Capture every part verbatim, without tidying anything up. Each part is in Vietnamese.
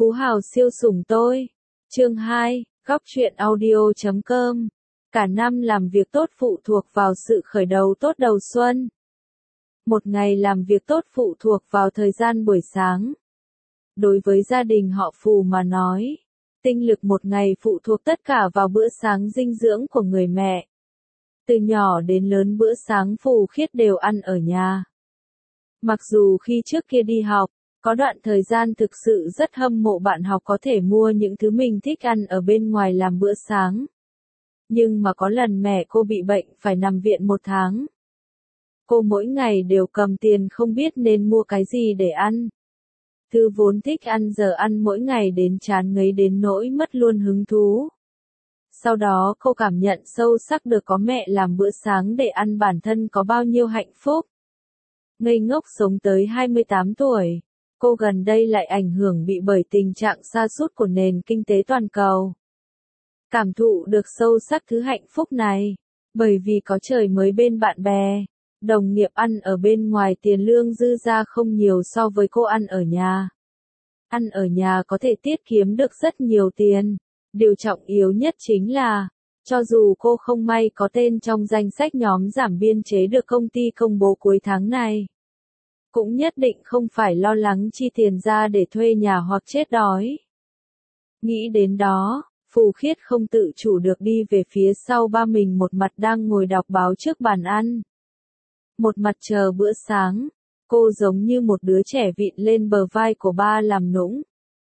Phú Hào siêu sủng tôi. Chương hai, góc truyện audio chấm com. Cả năm làm việc tốt phụ thuộc vào sự khởi đầu tốt đầu xuân. Một ngày làm việc tốt phụ thuộc vào thời gian buổi sáng. Đối với gia đình họ Phù mà nói, tinh lực một ngày phụ thuộc tất cả vào bữa sáng dinh dưỡng của người mẹ. Từ nhỏ đến lớn bữa sáng Phù Khiết đều ăn ở nhà. Mặc dù khi trước kia đi học, có đoạn thời gian thực sự rất hâm mộ bạn học có thể mua những thứ mình thích ăn ở bên ngoài làm bữa sáng. Nhưng mà có lần mẹ cô bị bệnh phải nằm viện một tháng. Cô mỗi ngày đều cầm tiền không biết nên mua cái gì để ăn. Thứ vốn thích ăn giờ ăn mỗi ngày đến chán ngấy đến nỗi mất luôn hứng thú. Sau đó cô cảm nhận sâu sắc được có mẹ làm bữa sáng để ăn bản thân có bao nhiêu hạnh phúc. Ngây ngốc sống tới hai mươi tám tuổi, cô gần đây lại ảnh hưởng bị bởi tình trạng sa sút của nền kinh tế toàn cầu. Cảm thụ được sâu sắc thứ hạnh phúc này, bởi vì có trời mới bên bạn bè, đồng nghiệp ăn ở bên ngoài tiền lương dư ra không nhiều so với cô ăn ở nhà. Ăn ở nhà có thể tiết kiệm được rất nhiều tiền, điều trọng yếu nhất chính là, cho dù cô không may có tên trong danh sách nhóm giảm biên chế được công ty công bố cuối tháng này, cũng nhất định không phải lo lắng chi tiền ra để thuê nhà hoặc chết đói. Nghĩ đến đó, Phù Khiết không tự chủ được đi về phía sau ba mình, một mặt đang ngồi đọc báo trước bàn ăn, một mặt chờ bữa sáng. Cô giống như một đứa trẻ vịn lên bờ vai của ba làm nũng.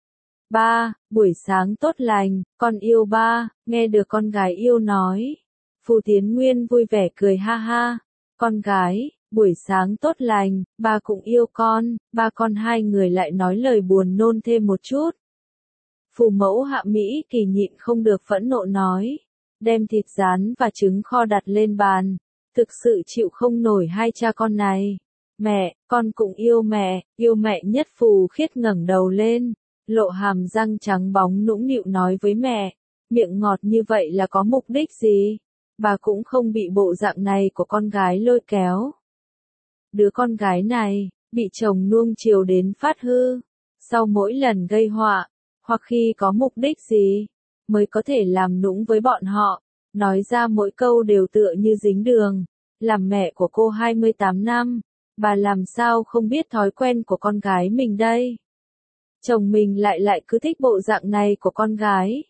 Ba, buổi sáng tốt lành, con yêu ba, nghe được con gái yêu nói. Phù Tiến Nguyên vui vẻ cười ha ha. Con gái, buổi sáng tốt lành, ba cũng yêu con, ba con hai người lại nói lời buồn nôn thêm một chút. Phù mẫu Hạ Mỹ Kỳ nhịn không được phẫn nộ nói, đem thịt rán và trứng kho đặt lên bàn, thực sự chịu không nổi hai cha con này. Mẹ, con cũng yêu mẹ, yêu mẹ nhất. Phù Khiết ngẩng đầu lên, lộ hàm răng trắng bóng nũng nịu nói với mẹ, miệng ngọt như vậy là có mục đích gì? Bà cũng không bị bộ dạng này của con gái lôi kéo. Đứa con gái này, bị chồng nuông chiều đến phát hư, sau mỗi lần gây họa, hoặc khi có mục đích gì, mới có thể làm nũng với bọn họ, nói ra mỗi câu đều tựa như dính đường. Làm mẹ của cô hai mươi tám năm, bà làm sao không biết thói quen của con gái mình đây? Chồng mình lại lại cứ thích bộ dạng này của con gái.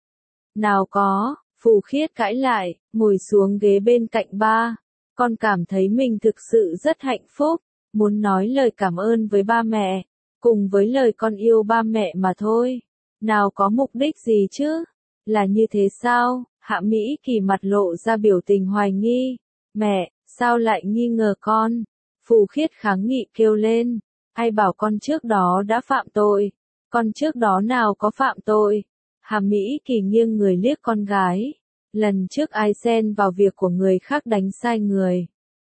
Nào có, Phù Khiết cãi lại, ngồi xuống ghế bên cạnh ba. Con cảm thấy mình thực sự rất hạnh phúc, muốn nói lời cảm ơn với ba mẹ, cùng với lời con yêu ba mẹ mà thôi. Nào có mục đích gì chứ? Là như thế sao? Hạ Mỹ Kỳ mặt lộ ra biểu tình hoài nghi. Mẹ, sao lại nghi ngờ con? Phù Khiết kháng nghị kêu lên. Ai bảo con trước đó đã phạm tội? Con trước đó nào có phạm tội? Hạ Mỹ Kỳ nghiêng người liếc con gái. Lần trước ai xen vào việc của người khác đánh sai người?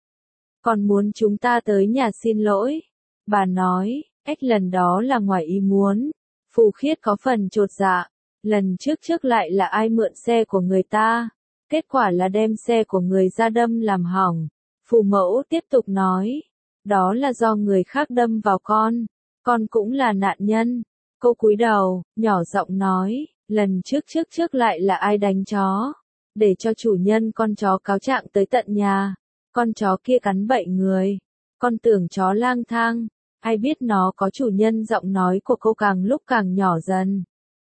Còn muốn chúng ta tới nhà xin lỗi? Bà nói, ếch lần đó là ngoài ý muốn. Phù Khiết có phần chột dạ. Lần trước trước lại là ai mượn xe của người ta? Kết quả là đem xe của người ra đâm làm hỏng. Phù mẫu tiếp tục nói, đó là do người khác đâm vào con. Con cũng là nạn nhân. Cô cúi đầu, nhỏ giọng nói, lần trước trước trước lại là ai đánh chó? Để cho chủ nhân con chó cáo trạng tới tận nhà. Con chó kia cắn bậy người. Con tưởng chó lang thang. Ai biết nó có chủ nhân. Giọng nói của cô càng lúc càng nhỏ dần.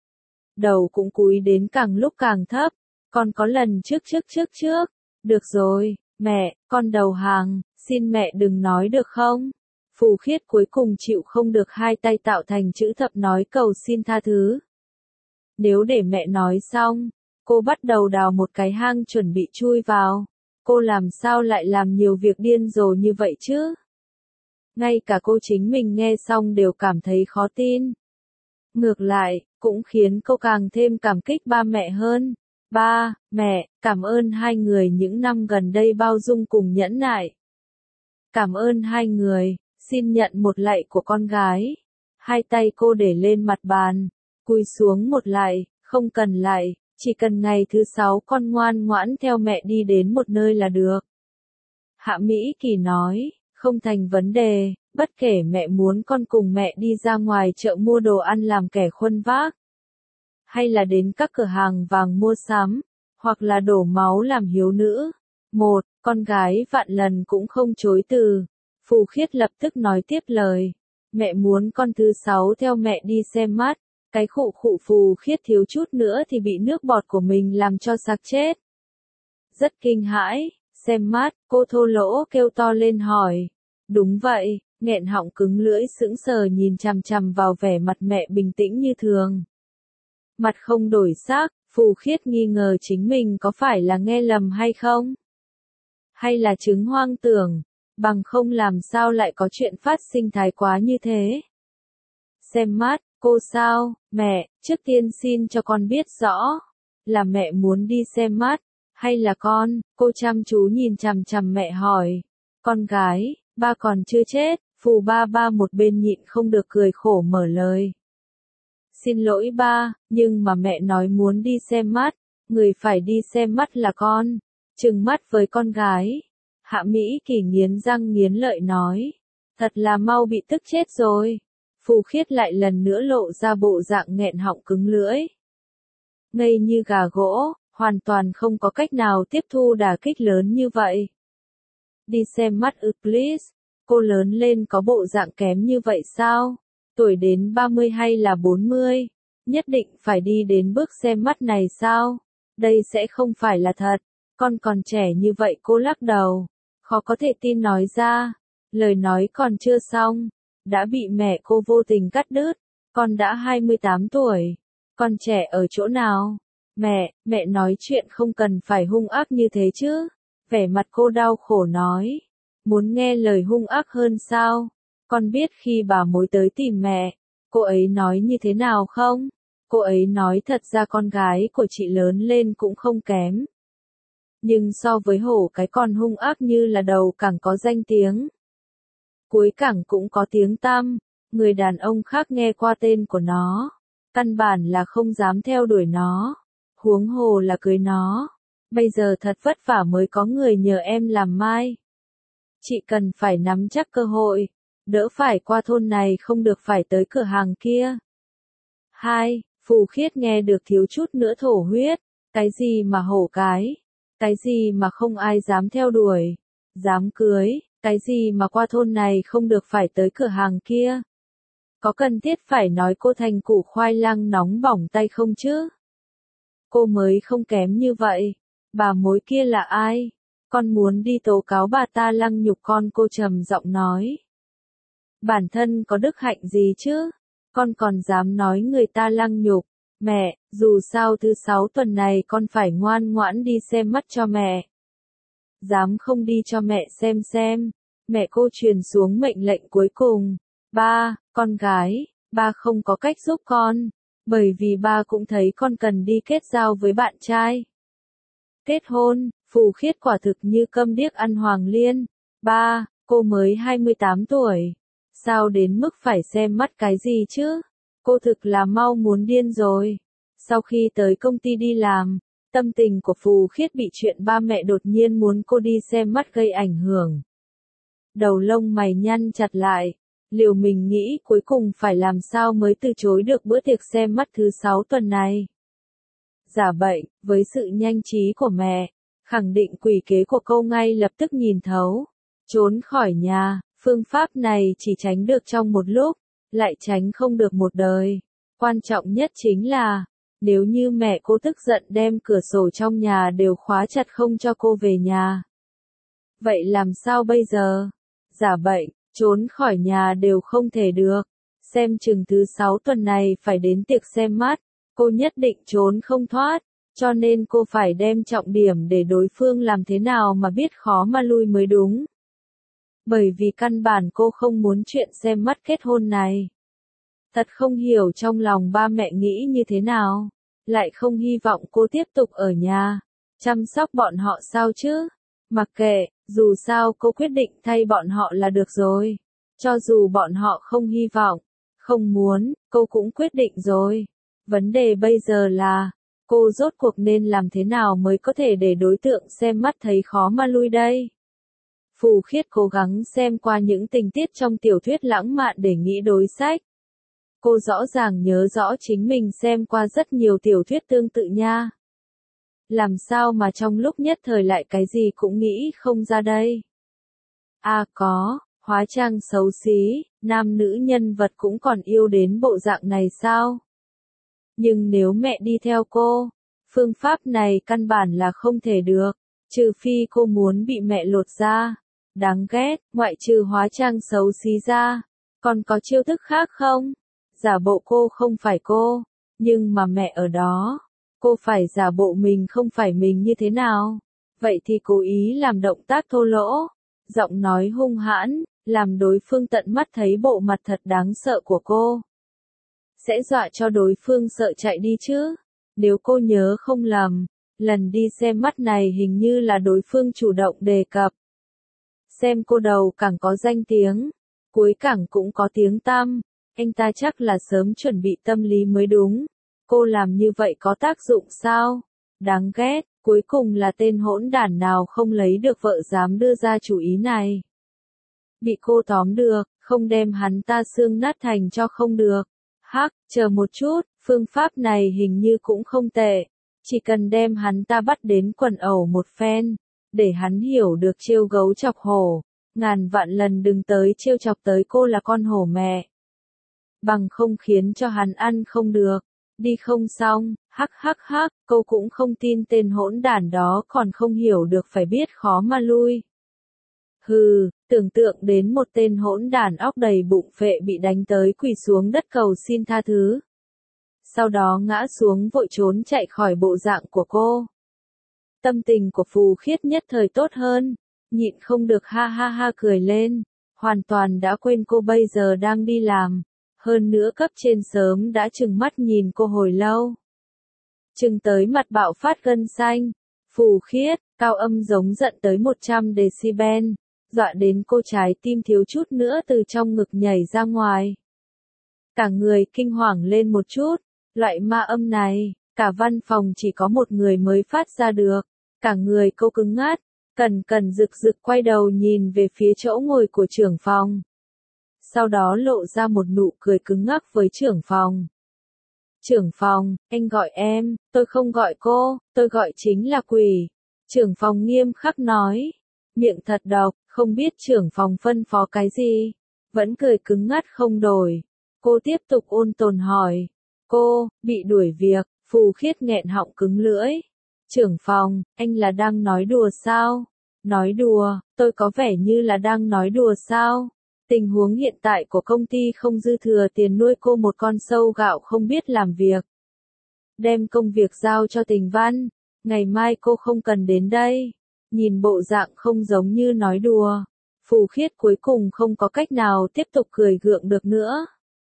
Đầu cũng cúi đến càng lúc càng thấp. Con có lần trước trước trước trước. Được rồi, mẹ, con đầu hàng, xin mẹ đừng nói được không? Phù Khiết cuối cùng chịu không được, hai tay tạo thành chữ thập nói cầu xin tha thứ. Nếu để mẹ nói xong, cô bắt đầu đào một cái hang chuẩn bị chui vào. Cô làm sao lại làm nhiều việc điên rồ như vậy chứ? Ngay cả cô chính mình nghe xong đều cảm thấy khó tin. Ngược lại, cũng khiến cô càng thêm cảm kích ba mẹ hơn. Ba, mẹ, cảm ơn hai người những năm gần đây bao dung cùng nhẫn nại. Cảm ơn hai người, xin nhận một lạy của con gái. Hai tay cô để lên mặt bàn, cúi xuống một lạy, không cần lạy, chỉ cần ngày thứ sáu con ngoan ngoãn theo mẹ đi đến một nơi là được. Hạ Mỹ Kỳ nói, Không thành vấn đề, bất kể mẹ muốn con cùng mẹ đi ra ngoài chợ mua đồ ăn làm kẻ khuân vác, hay là đến các cửa hàng vàng mua sắm, hoặc là đổ máu làm hiếu nữ. Một, con gái vạn lần cũng không chối từ. Phù Khiết lập tức nói tiếp lời. Mẹ muốn con thứ sáu theo mẹ đi xem mắt. Cái khụ khụ Phù Khiết thiếu chút nữa thì bị nước bọt của mình làm cho sặc chết. Rất kinh hãi, xem mắt, cô thô lỗ kêu to lên hỏi. Đúng vậy, nghẹn họng cứng lưỡi sững sờ nhìn chằm chằm vào vẻ mặt mẹ bình tĩnh như thường. Mặt không đổi sắc, Phù Khiết nghi ngờ chính mình có phải là nghe lầm hay không? Hay là chứng hoang tưởng, bằng không làm sao lại có chuyện phát sinh thái quá như thế? Xem mắt, cô sao, mẹ, trước tiên xin cho con biết rõ, là mẹ muốn đi xem mắt, hay là con, cô chăm chú nhìn chằm chằm mẹ hỏi. Con gái, ba còn chưa chết, Phù ba ba một bên nhịn không được cười khổ mở lời. Xin lỗi ba, nhưng mà mẹ nói muốn đi xem mắt, người phải đi xem mắt là con. Trừng mắt với con gái. Hạ Mỹ Kỳ nghiến răng nghiến lợi nói. Thật là mau bị tức chết rồi. Phù Khiết lại lần nữa lộ ra bộ dạng nghẹn họng cứng lưỡi. Ngây như gà gỗ, hoàn toàn không có cách nào tiếp thu đả kích lớn như vậy. Đi xem mắt ư please, cô lớn lên có bộ dạng kém như vậy sao? Tuổi đến ba mươi hay là bốn mươi? Nhất định phải đi đến bước xem mắt này sao? Đây sẽ không phải là thật. Con còn trẻ như vậy cô lắc đầu. Khó có thể tin nói ra. Lời nói còn chưa xong. Đã bị mẹ cô vô tình cắt đứt. Con đã hai mươi tám tuổi. Con trẻ ở chỗ nào? Mẹ, mẹ nói chuyện không cần phải hung ác như thế chứ. Vẻ mặt cô đau khổ nói. Muốn nghe lời hung ác hơn sao? Con biết khi bà mối tới tìm mẹ, cô ấy nói như thế nào không? Cô ấy nói thật ra con gái của chị lớn lên cũng không kém. Nhưng so với hổ cái con hung ác như là đầu càng có danh tiếng. Cuối cẳng cũng có tiếng tăm, người đàn ông khác nghe qua tên của nó. Căn bản là không dám theo đuổi nó. Huống hồ là cưới nó. Bây giờ thật vất vả mới có người nhờ em làm mai. Chị cần phải nắm chắc cơ hội. Đỡ phải qua thôn này không được phải tới cửa hàng kia. Hai, Phù Khiết nghe được thiếu chút nữa thổ huyết. Cái gì mà hổ cái? Cái gì mà không ai dám theo đuổi? Dám cưới? Cái gì mà qua thôn này không được phải tới cửa hàng kia? Có cần thiết phải nói cô thành củ khoai lang nóng bỏng tay không chứ? Cô mới không kém như vậy. Bà mối kia là ai? Con muốn đi tố cáo bà ta lăng nhục con, cô trầm giọng nói. Bản thân có đức hạnh gì chứ? Con còn dám nói người ta lăng nhục. Mẹ, dù sao thứ sáu tuần này con phải ngoan ngoãn đi xem mắt cho mẹ. Dám không đi cho mẹ xem xem. Mẹ cô truyền xuống mệnh lệnh cuối cùng. Ba, con gái, ba không có cách giúp con. Bởi vì ba cũng thấy con cần đi kết giao với bạn trai. Kết hôn, Phù Khiết quả thực như câm điếc ăn hoàng liên. Ba, cô mới hai mươi tám tuổi. Sao đến mức phải xem mắt cái gì chứ? Cô thực là mau muốn điên rồi. Sau khi tới công ty đi làm, tâm tình của Phù Khiết bị chuyện ba mẹ đột nhiên muốn cô đi xem mắt gây ảnh hưởng. Đầu lông mày nhăn chặt lại, liều mình nghĩ cuối cùng phải làm sao mới từ chối được bữa tiệc xem mắt thứ sáu tuần này. Giả bệnh, với sự nhanh trí của mẹ, khẳng định quỷ kế của cô ngay lập tức nhìn thấu. Trốn khỏi nhà, phương pháp này chỉ tránh được trong một lúc, lại tránh không được một đời. Quan trọng nhất chính là, nếu như mẹ cô tức giận đem cửa sổ trong nhà đều khóa chặt không cho cô về nhà. Vậy làm sao bây giờ? Giả bệnh, trốn khỏi nhà đều không thể được. Xem chừng thứ sáu tuần này phải đến tiệc xem mắt, cô nhất định trốn không thoát, cho nên cô phải đem trọng điểm để đối phương làm thế nào mà biết khó mà lui mới đúng. Bởi vì căn bản cô không muốn chuyện xem mắt kết hôn này. Thật không hiểu trong lòng ba mẹ nghĩ như thế nào, lại không hy vọng cô tiếp tục ở nhà, chăm sóc bọn họ sao chứ? Mặc kệ, dù sao cô quyết định thay bọn họ là được rồi. Cho dù bọn họ không hy vọng, không muốn, cô cũng quyết định rồi. Vấn đề bây giờ là, cô rốt cuộc nên làm thế nào mới có thể để đối tượng xem mắt thấy khó mà lui đây? Phù Khiết cố gắng xem qua những tình tiết trong tiểu thuyết lãng mạn để nghĩ đối sách. Cô rõ ràng nhớ rõ chính mình xem qua rất nhiều tiểu thuyết tương tự nha. Làm sao mà trong lúc nhất thời lại cái gì cũng nghĩ không ra đây? À có, hóa trang xấu xí, nam nữ nhân vật cũng còn yêu đến bộ dạng này sao? Nhưng nếu mẹ đi theo cô, phương pháp này căn bản là không thể được, trừ phi cô muốn bị mẹ lột da. Đáng ghét, ngoại trừ hóa trang xấu xí ra, còn có chiêu thức khác không? Giả bộ cô không phải cô, nhưng mà mẹ ở đó, cô phải giả bộ mình không phải mình như thế nào? Vậy thì cố ý làm động tác thô lỗ, giọng nói hung hãn, làm đối phương tận mắt thấy bộ mặt thật đáng sợ của cô. Sẽ dọa cho đối phương sợ chạy đi chứ? Nếu cô nhớ không lầm, lần đi xem mắt này hình như là đối phương chủ động đề cập. Xem cô đầu càng có danh tiếng, cuối càng cũng có tiếng tăm, anh ta chắc là sớm chuẩn bị tâm lý mới đúng. Cô làm như vậy có tác dụng sao? Đáng ghét, cuối cùng là tên hỗn đản nào không lấy được vợ dám đưa ra chủ ý này. Bị cô tóm được, không đem hắn ta xương nát thành cho không được. Hắc, chờ một chút, phương pháp này hình như cũng không tệ. Chỉ cần đem hắn ta bắt đến quần ẩu một phen, để hắn hiểu được trêu gấu chọc hổ, ngàn vạn lần đừng tới trêu chọc tới cô là con hổ mẹ. Bằng không khiến cho hắn ăn không được, đi không xong, hắc hắc hắc, cô cũng không tin tên hỗn đản đó còn không hiểu được phải biết khó mà lui. Hừ, tưởng tượng đến một tên hỗn đản óc đầy bụng phệ bị đánh tới quỳ xuống đất cầu xin tha thứ. Sau đó ngã xuống vội trốn chạy khỏi bộ dạng của cô. Tâm tình của Phù Khiết nhất thời tốt hơn, nhịn không được ha ha ha cười lên, hoàn toàn đã quên cô bây giờ đang đi làm, hơn nữa cấp trên sớm đã trừng mắt nhìn cô hồi lâu. Trừng tới mặt bạo phát gân xanh, Phù Khiết, cao âm giống giận tới một trăm decibel, dọa đến cô trái tim thiếu chút nữa từ trong ngực nhảy ra ngoài. Cả người kinh hoàng lên một chút, loại ma âm này, cả văn phòng chỉ có một người mới phát ra được. Cả người cô cứng ngắt, cần cần rực rực quay đầu nhìn về phía chỗ ngồi của trưởng phòng. Sau đó lộ ra một nụ cười cứng ngắc với trưởng phòng. Trưởng phòng, anh gọi em, tôi không gọi cô, tôi gọi chính là quỷ. Trưởng phòng nghiêm khắc nói, miệng thật độc, không biết trưởng phòng phân phó cái gì. Vẫn cười cứng ngắt không đổi. Cô tiếp tục ôn tồn hỏi. Cô, bị đuổi việc, Phù Khiết nghẹn họng cứng lưỡi. Trưởng phòng, anh là đang nói đùa sao? Nói đùa, tôi có vẻ như là đang nói đùa sao? Tình huống hiện tại của công ty không dư thừa tiền nuôi cô một con sâu gạo không biết làm việc. Đem công việc giao cho Tình Văn, ngày mai cô không cần đến đây. Nhìn bộ dạng không giống như nói đùa. Phù Khiết cuối cùng không có cách nào tiếp tục cười gượng được nữa.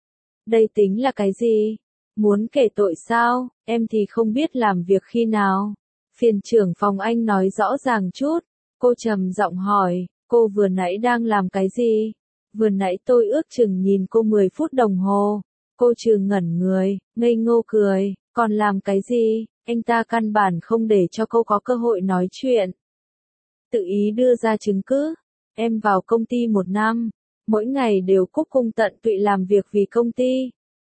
Đây tính là cái gì? Muốn kể tội sao? Em thì không biết làm việc khi nào. Phiền trưởng phòng anh nói rõ ràng chút. Cô trầm giọng hỏi, cô vừa nãy đang làm cái gì? Vừa nãy tôi ước chừng nhìn cô mười phút đồng hồ. Cô trừ ngẩn người, ngây ngô cười, còn làm cái gì? Anh ta căn bản không để cho cô có cơ hội nói chuyện. Tự ý đưa ra chứng cứ. Em vào công ty một năm, mỗi ngày đều cúc cung tận tụy làm việc vì công ty.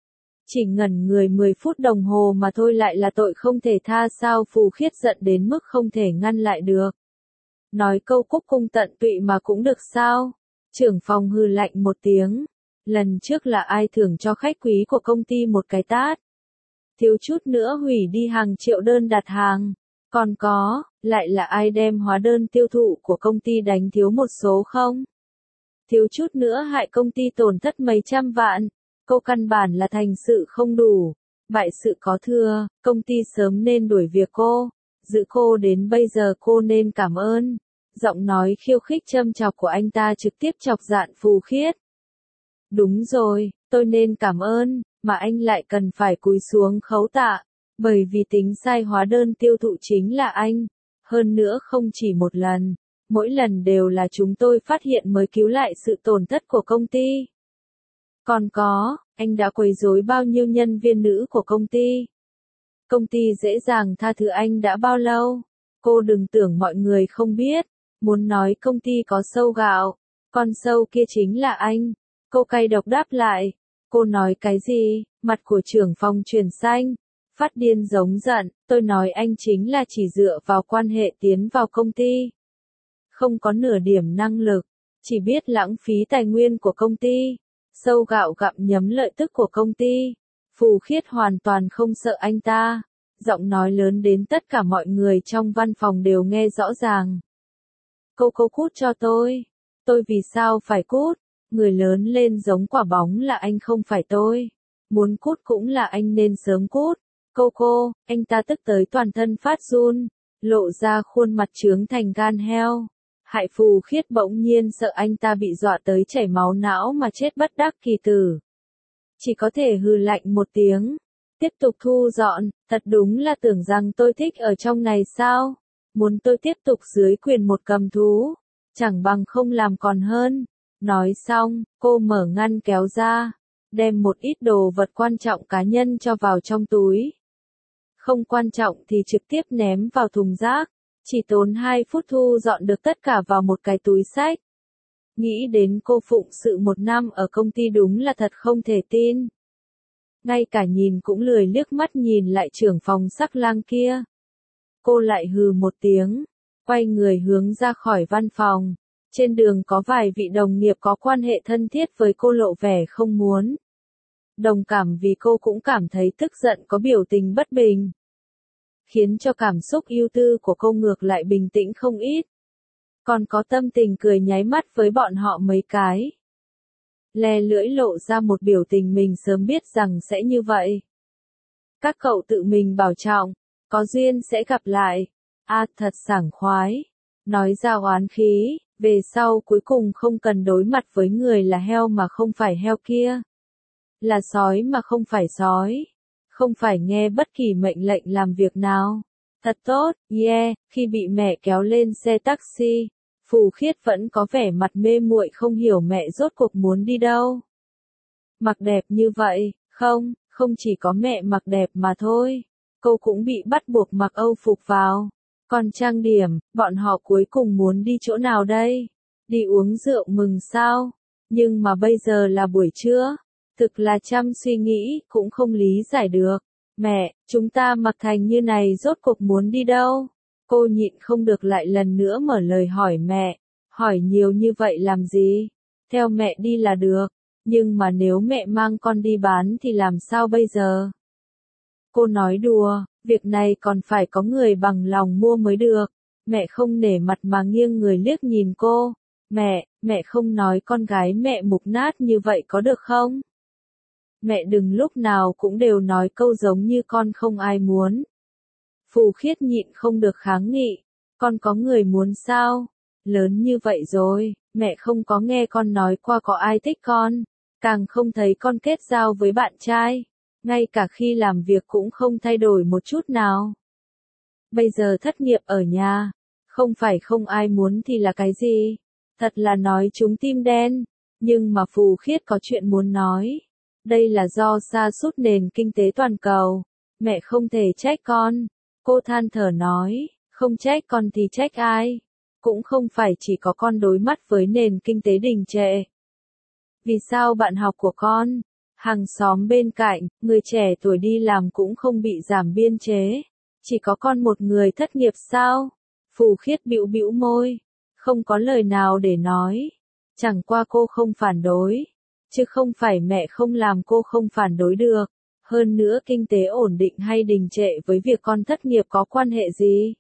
Chỉ ngẩn người mười phút đồng hồ mà thôi lại là tội không thể tha sao? Phù Khiết giận đến mức không thể ngăn lại được. Nói câu cúc cung tận tụy mà cũng được sao? Trưởng phòng hừ lạnh một tiếng. Lần trước là ai thưởng cho khách quý của công ty một cái tát? Thiếu chút nữa hủy đi hàng triệu đơn đặt hàng. Còn có, lại là ai đem hóa đơn tiêu thụ của công ty đánh thiếu một số không? Thiếu chút nữa hại công ty tổn thất mấy trăm vạn. Cô căn bản là thành sự không đủ. Bại sự có thừa, công ty sớm nên đuổi việc cô. Giữ cô đến bây giờ cô nên cảm ơn. Giọng nói khiêu khích châm chọc của anh ta trực tiếp chọc giận Phù Khiết. Đúng rồi, tôi nên cảm ơn, mà anh lại cần phải cúi xuống khấu tạ. Bởi vì tính sai hóa đơn tiêu thụ chính là anh. Hơn nữa không chỉ một lần. Mỗi lần đều là chúng tôi phát hiện mới cứu lại sự tổn thất của công ty. Còn có, anh đã quấy rối bao nhiêu nhân viên nữ của công ty. Công ty dễ dàng tha thứ anh đã bao lâu. Cô đừng tưởng mọi người không biết. Muốn nói công ty có sâu gạo, con sâu kia chính là anh. Cô cay độc đáp lại. Cô nói cái gì? Mặt của trưởng phòng chuyển xanh. Phát điên giống giận, tôi nói anh chính là chỉ dựa vào quan hệ tiến vào công ty. Không có nửa điểm năng lực, chỉ biết lãng phí tài nguyên của công ty. Sâu gạo gặm nhấm lợi tức của công ty. Phù Khiết hoàn toàn không sợ anh ta. Giọng nói lớn đến tất cả mọi người trong văn phòng đều nghe rõ ràng. Cô cô cút cho tôi. Tôi vì sao phải cút? Người lớn lên giống quả bóng là anh không phải tôi. Muốn cút cũng là anh nên sớm cút. Cô cô, anh ta tức tới toàn thân phát run, lộ ra khuôn mặt trướng thành gan heo. Hại Phù Khiết bỗng nhiên sợ anh ta bị dọa tới chảy máu não mà chết bất đắc kỳ tử. Chỉ có thể hừ lạnh một tiếng, tiếp tục thu dọn, thật đúng là tưởng rằng tôi thích ở trong này sao? Muốn tôi tiếp tục dưới quyền một cầm thú, chẳng bằng không làm còn hơn. Nói xong, cô mở ngăn kéo ra, đem một ít đồ vật quan trọng cá nhân cho vào trong túi. Không quan trọng thì trực tiếp ném vào thùng rác, chỉ tốn hai phút thu dọn được tất cả vào một cái túi xách. Nghĩ đến cô phụng sự một năm ở công ty đúng là thật không thể tin. Ngay cả nhìn cũng lười liếc mắt nhìn lại trưởng phòng sắc lang kia. Cô lại hừ một tiếng, quay người hướng ra khỏi văn phòng. Trên đường có vài vị đồng nghiệp có quan hệ thân thiết với cô lộ vẻ không muốn. Đồng cảm vì cô cũng cảm thấy tức giận có biểu tình bất bình. Khiến cho cảm xúc ưu tư của cô ngược lại bình tĩnh không ít. Còn có tâm tình cười nháy mắt với bọn họ mấy cái. Le lưỡi lộ ra một biểu tình mình sớm biết rằng sẽ như vậy. Các cậu tự mình bảo trọng, có duyên sẽ gặp lại. À thật sảng khoái. Nói ra oán khí, về sau cuối cùng không cần đối mặt với người là heo mà không phải heo kia. Là sói mà không phải sói. Không phải nghe bất kỳ mệnh lệnh làm việc nào. Thật tốt, yeah, khi bị mẹ kéo lên xe taxi, Phù Khiết vẫn có vẻ mặt mê muội không hiểu mẹ rốt cuộc muốn đi đâu. Mặc đẹp như vậy, không, không chỉ có mẹ mặc đẹp mà thôi. Cô cũng bị bắt buộc mặc Âu phục vào. Còn trang điểm, bọn họ cuối cùng muốn đi chỗ nào đây? Đi uống rượu mừng sao? Nhưng mà bây giờ là buổi trưa. Thực là chăm suy nghĩ, cũng không lý giải được. Mẹ, chúng ta mặc thành như này rốt cuộc muốn đi đâu? Cô nhịn không được lại lần nữa mở lời hỏi mẹ. Hỏi nhiều như vậy làm gì? Theo mẹ đi là được. Nhưng mà nếu mẹ mang con đi bán thì làm sao bây giờ? Cô nói đùa, việc này còn phải có người bằng lòng mua mới được. Mẹ không nể mặt mà nghiêng người liếc nhìn cô. Mẹ, mẹ không nói con gái mẹ mục nát như vậy có được không? Mẹ đừng lúc nào cũng đều nói câu giống như con không ai muốn. Phù Khiết nhịn không được kháng nghị. Con có người muốn sao? Lớn như vậy rồi, mẹ không có nghe con nói qua có ai thích con. Càng không thấy con kết giao với bạn trai. Ngay cả khi làm việc cũng không thay đổi một chút nào. Bây giờ thất nghiệp ở nhà. Không phải không ai muốn thì là cái gì? Thật là nói chúng tim đen. Nhưng mà Phù Khiết có chuyện muốn nói. Đây là do sa sút nền kinh tế toàn cầu. Mẹ không thể trách con. Cô than thở nói, không trách con thì trách ai? Cũng không phải chỉ có con đối mặt với nền kinh tế đình trệ. Vì sao bạn học của con, hàng xóm bên cạnh, người trẻ tuổi đi làm cũng không bị giảm biên chế? Chỉ có con một người thất nghiệp sao? Phù Khiết bĩu bĩu môi, không có lời nào để nói. Chẳng qua cô không phản đối. Chứ không phải mẹ không làm cô không phản đối được. Hơn nữa kinh tế ổn định hay đình trệ với việc con thất nghiệp có quan hệ gì?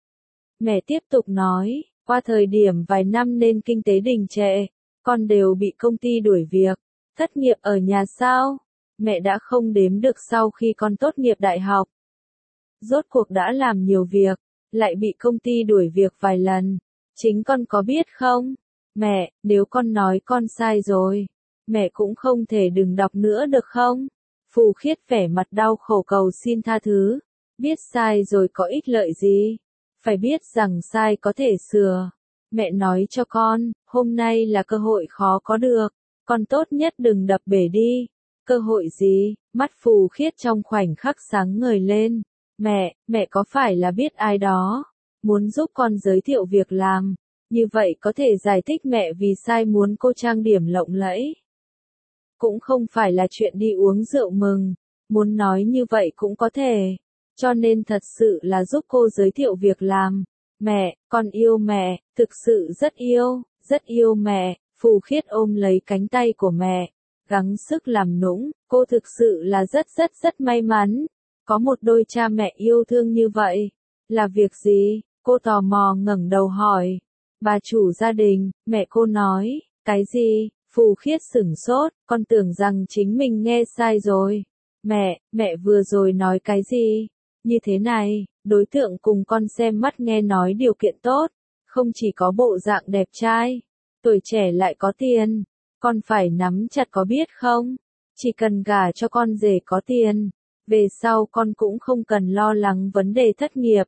Mẹ tiếp tục nói, qua thời điểm vài năm nên kinh tế đình trệ, con đều bị công ty đuổi việc. Thất nghiệp ở nhà sao? Mẹ đã không đếm được sau khi con tốt nghiệp đại học. Rốt cuộc đã làm nhiều việc, lại bị công ty đuổi việc vài lần. Chính con có biết không? Mẹ, nếu con nói con sai rồi, mẹ cũng không thể đừng đọc nữa được không? Phù Khiết vẻ mặt đau khổ cầu xin tha thứ. Biết sai rồi có ích lợi gì? Phải biết rằng sai có thể sửa. Mẹ nói cho con, hôm nay là cơ hội khó có được. Con tốt nhất đừng đập bể đi. Cơ hội gì? Mắt Phù Khiết trong khoảnh khắc sáng ngời lên. Mẹ, mẹ có phải là biết ai đó muốn giúp con giới thiệu việc làm, Như vậy có thể giải thích mẹ vì sai muốn cô trang điểm lộng lẫy. Cũng không phải là chuyện đi uống rượu mừng, muốn nói như vậy cũng có thể. Cho nên thật sự là giúp cô giới thiệu việc làm. Mẹ, con yêu mẹ, thực sự rất yêu, rất yêu mẹ. Phù Khiết ôm lấy cánh tay của mẹ, gắng sức làm nũng, cô thực sự là rất rất rất may mắn. Có một đôi cha mẹ yêu thương như vậy. Là việc gì? Cô tò mò ngẩng đầu hỏi. Bà chủ gia đình, mẹ cô nói, cái gì? Phù Khiết sửng sốt, con tưởng rằng chính mình nghe sai rồi. Mẹ, mẹ vừa rồi nói cái gì? Như thế này, đối tượng cùng con xem mắt nghe nói điều kiện tốt, không chỉ có bộ dạng đẹp trai, tuổi trẻ lại có tiền, con phải nắm chặt có biết không? Chỉ cần gả cho con rể có tiền, về sau con cũng không cần lo lắng vấn đề thất nghiệp.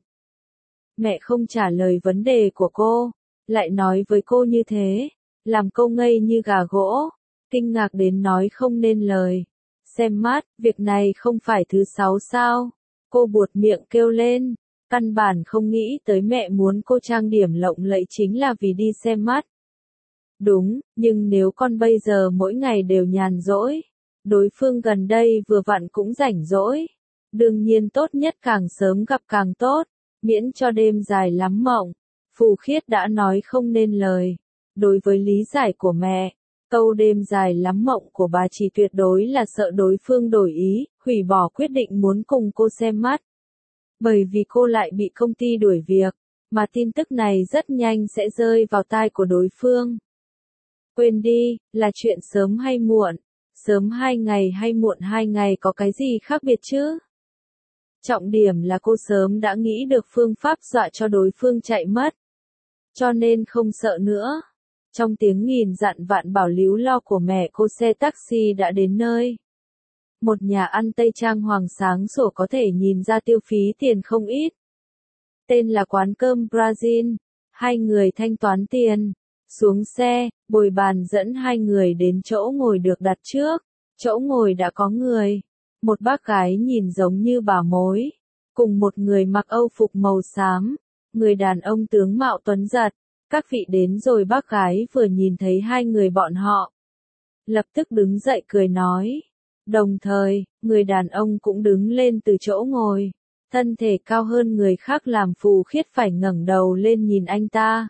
Mẹ không trả lời vấn đề của cô, lại nói với cô như thế, làm cô ngây như gà gỗ, kinh ngạc đến nói không nên lời. Xem mắt, việc này không phải thứ sáu sao? Cô buột miệng kêu lên, căn bản không nghĩ tới mẹ muốn cô trang điểm lộng lẫy chính là vì đi xem mắt. Đúng, nhưng nếu con bây giờ mỗi ngày đều nhàn rỗi, đối phương gần đây vừa vặn cũng rảnh rỗi, đương nhiên tốt nhất càng sớm gặp càng tốt, miễn cho đêm dài lắm mộng. Phù Khiết đã nói không nên lời. Đối với lý giải của mẹ, câu đêm dài lắm mộng của bà chỉ tuyệt đối là sợ đối phương đổi ý, hủy bỏ quyết định muốn cùng cô xem mắt. Bởi vì cô lại bị công ty đuổi việc, mà tin tức này rất nhanh sẽ rơi vào tai của đối phương. Quên đi, là chuyện sớm hay muộn, sớm hai ngày hay muộn hai ngày có cái gì khác biệt chứ? Trọng điểm là cô sớm đã nghĩ được phương pháp dọa cho đối phương chạy mất. Cho nên không sợ nữa. Trong tiếng nghìn dặn vạn bảo líu lo của mẹ cô, xe taxi đã đến nơi. Một nhà ăn Tây trang hoàng sáng sủa có thể nhìn ra tiêu phí tiền không ít. Tên là quán cơm Brazil. Hai người thanh toán tiền. Xuống xe, bồi bàn dẫn hai người đến chỗ ngồi được đặt trước. Chỗ ngồi đã có người. Một bác gái nhìn giống như bà mối. Cùng một người mặc âu phục màu xám. Người đàn ông tướng mạo tuấn giật. Các vị đến rồi. Bác gái vừa nhìn thấy hai người bọn họ, lập tức đứng dậy cười nói. Đồng thời, người đàn ông cũng đứng lên từ chỗ ngồi. Thân thể cao hơn người khác làm Phù Khiết phải ngẩng đầu lên nhìn anh ta.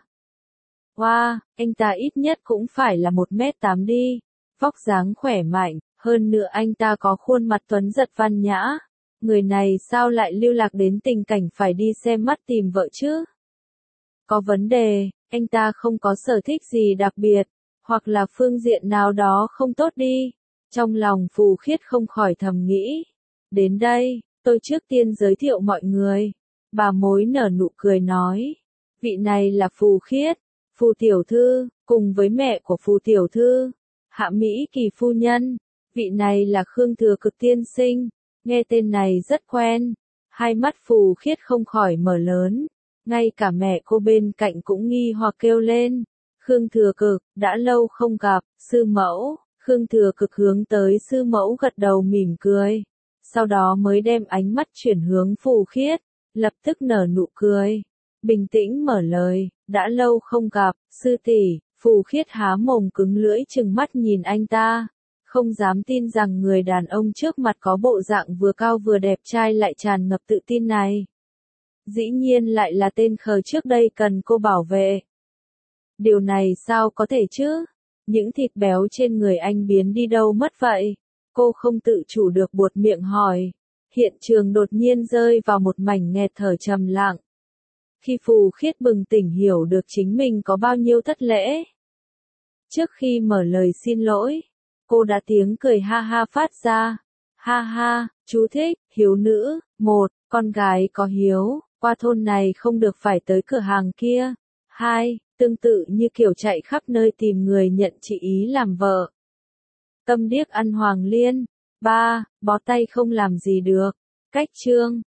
Wow, anh ta ít nhất cũng phải là một mét tám đi. Vóc dáng khỏe mạnh, hơn nữa anh ta có khuôn mặt tuấn giật văn nhã. Người này sao lại lưu lạc đến tình cảnh phải đi xem mắt tìm vợ chứ? Có vấn đề, anh ta không có sở thích gì đặc biệt, hoặc là phương diện nào đó không tốt đi. Trong lòng Phù Khiết không khỏi thầm nghĩ. Đến đây, tôi trước tiên giới thiệu mọi người. Bà mối nở nụ cười nói. Vị này là Phù Khiết, Phù tiểu thư, cùng với mẹ của Phù tiểu thư, Hạ Mỹ Kỳ phu nhân. Vị này là Khương Thừa Cực tiên sinh. Nghe tên này rất quen. Hai mắt Phù Khiết không khỏi mở lớn. Ngay cả mẹ cô bên cạnh cũng nghi hoặc kêu lên. Khương Thừa Cực, đã lâu không gặp, sư mẫu. Khương Thừa Cực hướng tới sư mẫu gật đầu mỉm cười. Sau đó mới đem ánh mắt chuyển hướng Phù Khiết, lập tức nở nụ cười. Bình tĩnh mở lời, đã lâu không gặp, sư tỷ. Phù Khiết há mồm cứng lưỡi trừng mắt nhìn anh ta. Không dám tin rằng người đàn ông trước mặt có bộ dạng vừa cao vừa đẹp trai lại tràn ngập tự tin này. Dĩ nhiên lại là tên khờ trước đây cần cô bảo vệ. Điều này sao có thể chứ? Những thịt béo trên người anh biến đi đâu mất vậy? Cô không tự chủ được buột miệng hỏi. Hiện trường đột nhiên rơi vào một mảnh nghẹt thở trầm lặng. Khi Phù Khiết bừng tỉnh hiểu được chính mình có bao nhiêu thất lễ. Trước khi mở lời xin lỗi, cô đã tiếng cười ha ha phát ra. Ha ha, chú thích, hiếu nữ, một, con gái có hiếu, qua thôn này không được phải tới cửa hàng kia. Hai, tương tự như kiểu chạy khắp nơi tìm người nhận chị ý làm vợ. Câm điếc ăn hoàng liên. Ba, bó tay không làm gì được. Cách chương